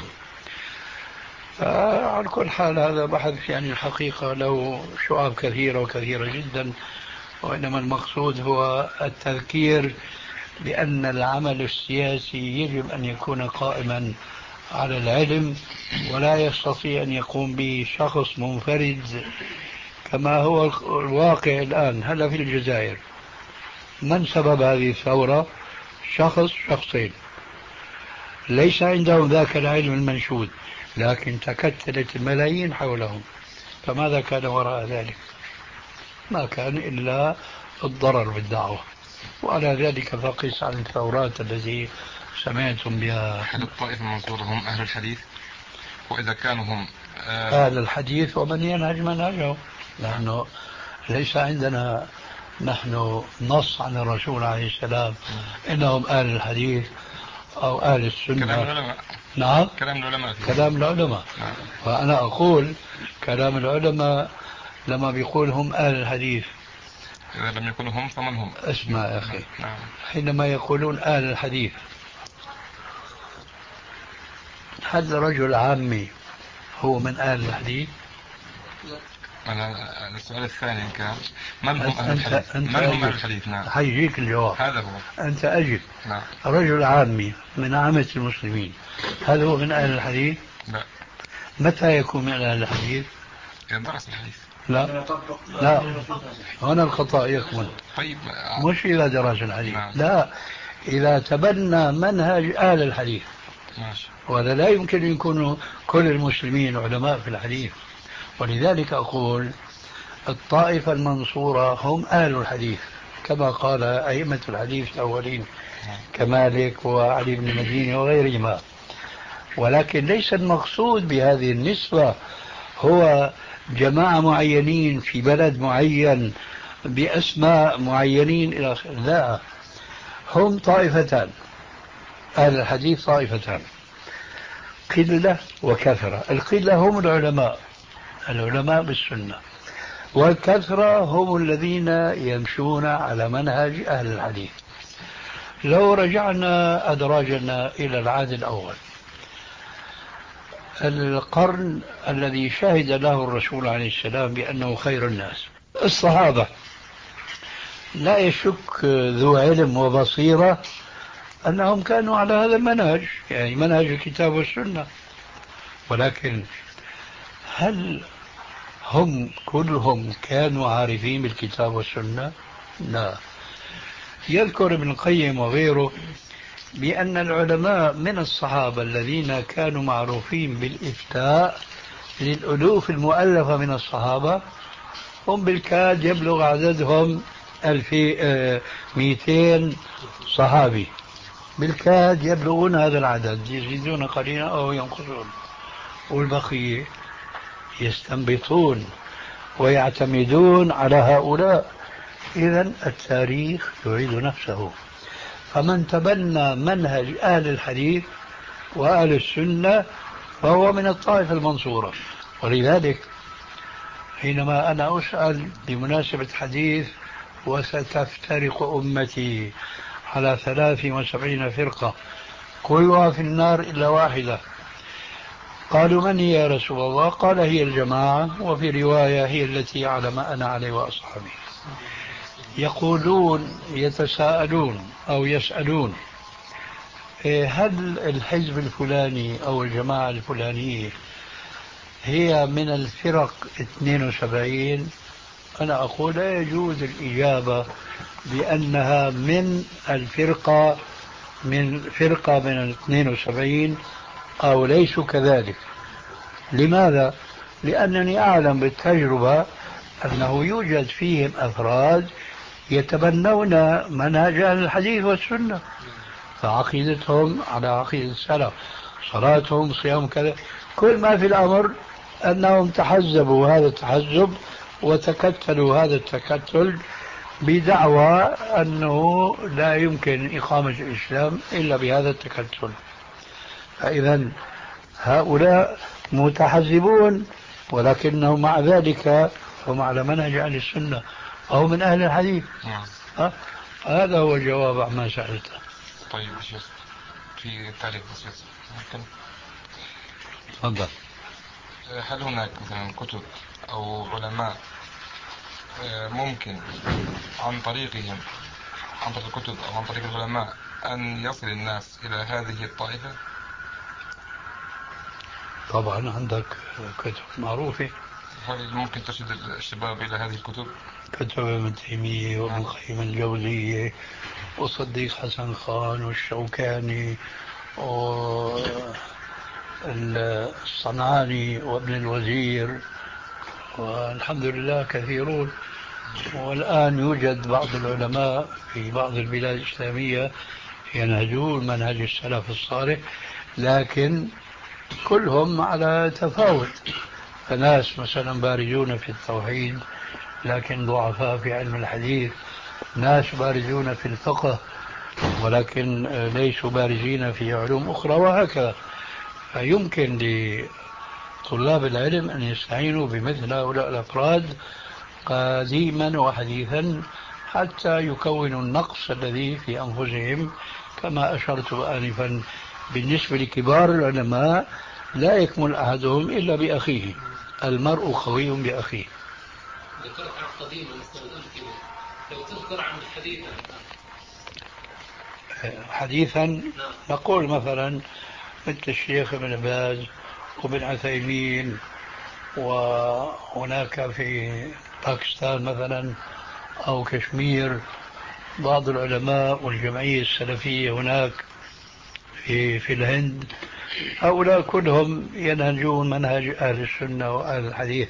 على كل حال هذا بحث يعني الحقيقة له شعاب كثيرة وكثيرة جدا، وإنما المقصود هو التذكير بأن العمل السياسي يجب أن يكون قائما على العلم، ولا يستطيع أن يقوم به شخص منفرد كما هو الواقع الآن. هلا في الجزائر من سبب هذه الثورة؟ شخص شخصين ليس عندهم ذاك العلم المنشود، لكن تكتلت الملايين حولهم. فماذا كان وراء ذلك؟ ما كان إلا الضرر بالدعوة. وعلى ذلك فقس عن الثورات التي سمعتم بها. أهل الطائفة المنصورة هم أهل الحديث؟ وإذا كانوا هم أهل الحديث ومن ينهج منهجه، لأنه ليس عندنا نحن نص عن الرسول عليه السلام إنهم أهل الحديث أو أهل السنة. كلام العلماء. نعم كلام العلماء. كلام العلماء. نعم. وأنا أقول كلام العلماء لما بيقول هم أهل الحديث. إذا لم يكونوا هم فمن هم؟ اسمع يا أخي. نعم. حينما يقولون أهل الحديث، هل رجل عامي هو من أهل الحديث؟ أنا السؤال الثاني كان من هم أهل الحديث؟ من هم أهل الحديث؟ نعم. حيجيك الجواب. هذا هو. أنت أجب. نعم. رجل عامي من عامة المسلمين هل هو من أهل الحديث؟ لا. متى يكون من أهل الحديث؟ إذا درس الحديث. لا لا، هنا الخطأ يكمن. طيب مش إذا درس الحديث. نعم. لا، إذا تبنى منهج أهل الحديث. ماشي. وهذا لا يمكن أن يكونوا كل المسلمين علماء في الحديث. ولذلك أقول الطائفة المنصورة هم أهل الحديث كما قال أئمة الحديث الأولين كمالك وعلي بن المديني وغيرهما. ولكن ليس المقصود بهذه النسبة هو جماعة معينين في بلد معين بأسماء معينين إلى آخره. لا، هم طائفتان. أهل الحديث طائفتان، قلة وكثرة. القلة هم العلماء، العلماء بالسنة، والكثرة هم الذين يمشون على منهج أهل الحديث. لو رجعنا أدراجنا إلى العهد الأول، القرن الذي شهد له الرسول عليه السلام بأنه خير الناس، الصحابة، لا يشك ذو علم وبصيرة أنهم كانوا على هذا المنهج، يعني منهج الكتاب والسنة. ولكن هل هم كلهم كانوا عارفين بالكتاب والسنة؟ لا. يذكر ابن القيم وغيره بأن العلماء من الصحابة الذين كانوا معروفين بالإفتاء للألوف المؤلفة من الصحابة هم بالكاد يبلغ عددهم مئتين صحابي، بالكاد يبلغون هذا العدد، يزيدون قليلا أو ينقصون، والبقية يستنبطون ويعتمدون على هؤلاء. إذن التاريخ يعيد نفسه. فمن تبنى منهج أهل الحديث وأهل السنة فهو من الطائفة المنصورة. ولذلك حينما أنا أسأل بمناسبة حديث وستفترق أمتي على ثلاث وسبعين فرقة كلها في النار إلا واحدة، قالوا من هي يا رسول الله؟ قال هي الجماعة، وفي رواية هي التي على ما أنا عليه وأصحابي. يقولون يتساءلون أو يسألون هل الحزب الفلاني أو الجماعة الفلانية هي من الفرق اثنين وسبعين؟ أنا أقول لا يجوز الإجابة بأنها من الفرقة من فرقة من الاثنين وسبعين أو ليسوا كذلك. لماذا؟ لأنني أعلم بالتجربة أنه يوجد فيهم أفراد يتبنون منهج أهل الحديث والسنة، فعقيدتهم على عقيدة السلف، صلاتهم، صيام، كذا. كل ما في الأمر أنهم تحزبوا هذا التحزب وتكتلوا هذا التكتل بدعوى أنه لا يمكن إقامة الإسلام إلا بهذا التكتل. فإذا هؤلاء متحزبون، ولكنهم مع ذلك هم على منهج أهل السنة أو من أهل الحديث. ها؟ هذا هو الجواب عما سألته. طيب شيخ، في تعليق بسيط ممكن؟ تفضل. هل هناك مثلا كتب أو علماء ممكن عن طريقهم عن طريق الكتب أو عن طريق العلماء أن يصل الناس إلى هذه الطائفة؟ طبعا عندك كتب معروفة. هل ممكن ترشد الشباب إلى هذه الكتب؟ كتب ابن تيمية وابن القيم الجوزية وصديق حسن خان والشوكاني والصنعاني وابن الوزير، والحمد لله كثيرون. والآن يوجد بعض العلماء في بعض البلاد الإسلامية ينهجون منهج السلف الصالح، لكن كلهم على تفاوت. فناس مثلا بارزون في التوحيد لكن ضعفاء في علم الحديث، ناس بارزون في الفقه ولكن ليسوا بارزين في علوم أخرى، وهكذا. فيمكن لطلاب العلم أن يستعينوا بمثل هؤلاء الأفراد قديما وحديثا حتى يكونوا النقص الذي في أنفسهم. كما أشرت آنفا بالنسبة لكبار العلماء لا يكمل أحدهم إلا بأخيه، المرء خوي بأخيه. ذكرت عن قديما كذا، لو تذكر عن حديثا حديثا نقول مثلا مثل الشيخ ابن باز وابن عثيمين، وهناك في باكستان مثلا أو كشمير بعض العلماء، والجمعية السلفية هناك في, في الهند. هؤلاء كلهم ينهجون منهج أهل السنة وأهل الحديث.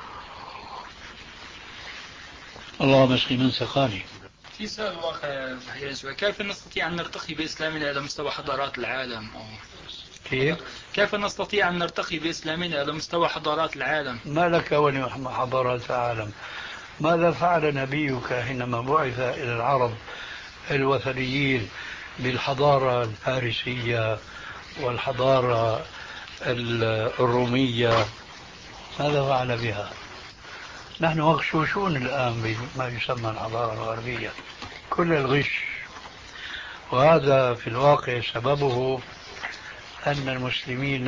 اللهم اسقي من سقاني. في سؤال واقع، كيف نستطيع أن نرتقي بإسلامنا إلى مستوى حضارات العالم؟ أو كيف؟ كيف نستطيع أن نرتقي بإسلامنا إلى مستوى حضارات العالم؟ ما لك ولم حضارات العالم؟ ماذا فعل نبيك حينما بعث إلى العرب الوثنيين بالحضارة الفارسية والحضارة الرومية؟ ماذا فعل بها؟ نحن مغشوشون الآن بما يسمى الحضارة الغربية، كل الغش. وهذا في الواقع سببه أن المسلمين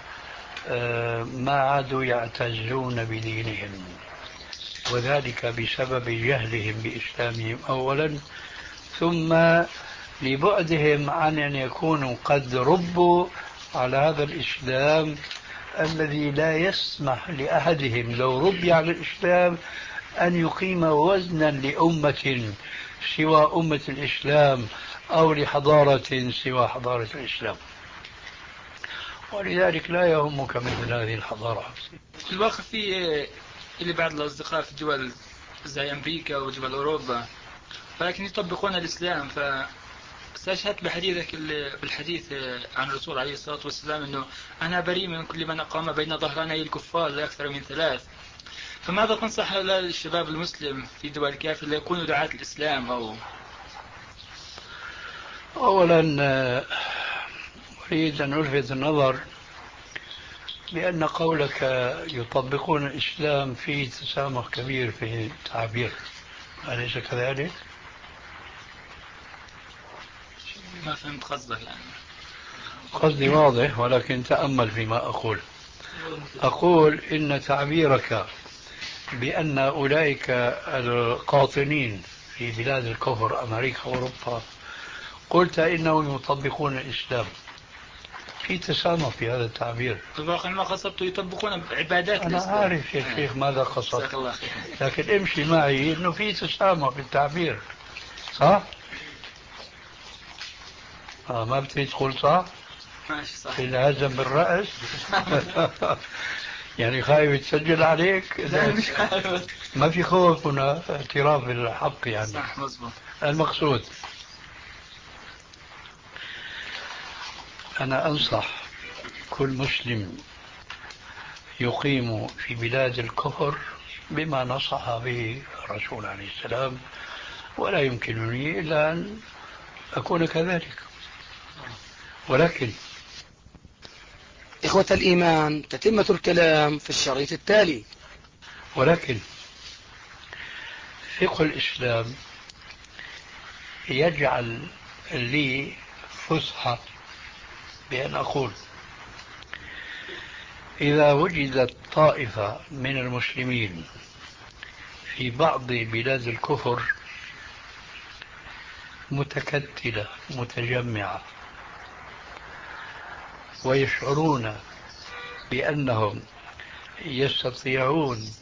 ما عادوا يعتزون بدينهم، وذلك بسبب جهلهم بإسلامهم أولا، ثم لبعدهم عن أن يكونوا قد ربوا على هذا الإسلام الذي لا يسمح لأحدهم لو ربي على الإسلام أن يقيم وزنا لأمة سوى أمة الإسلام أو لحضارة سوى حضارة الإسلام. ولذلك لا يهمك مثل هذه الحضارة. في الواقع في اللي بعض الأصدقاء في دول زي أمريكا ودول أوروبا ولكن يطبقون الإسلام. فاستشهدت بحديثك بالحديث عن الرسول عليه الصلاة والسلام أنه أنا بريء من كل من أقام بين ظهراني الكفار لا أكثر من ثلاث. فماذا تنصح للشباب المسلم في دول الكافر ليكونوا دعاة الإسلام؟ أو أولا أريد أن ألفت النظر بأن قولك يطبقون الإسلام فيه تسامح كبير في التعبير، أليس كذلك؟ ما فهمت قصدك يعني. قصدي واضح ولكن تأمل فيما أقول. أقول إن تعبيرك بأن أولئك القاطنين في بلاد الكفر أمريكا وأوروبا قلت إنهم يطبقون الإسلام، في تسامح في هذا التعبير. في الواقع ما قصدت يطبقون عبادات أنا الإسلام. عارف يا شيخ ماذا قصدت، لكن امشي معي إنه في تسامح في التعبير، صح؟ آه ما بتريد تقول صح؟ ماشي صح. في الهزم بالرأس. يعني خايف تسجل عليك؟ لا مش عارف. ما في خوف هنا، اعتراف بالحق يعني. صح مظبوط. المقصود أنا أنصح كل مسلم يقيم في بلاد الكفر بما نصح به الرسول عليه السلام ولا يمكنني إلا أن أكون كذلك. ولكن إخوة الإيمان، تتمة الكلام في الشريط التالي. ولكن فقه الإسلام يجعل لي فسحة بأن أقول إذا وجدت طائفة من المسلمين في بعض بلاد الكفر متكتلة متجمعة ويشعرون بأنهم يستطيعون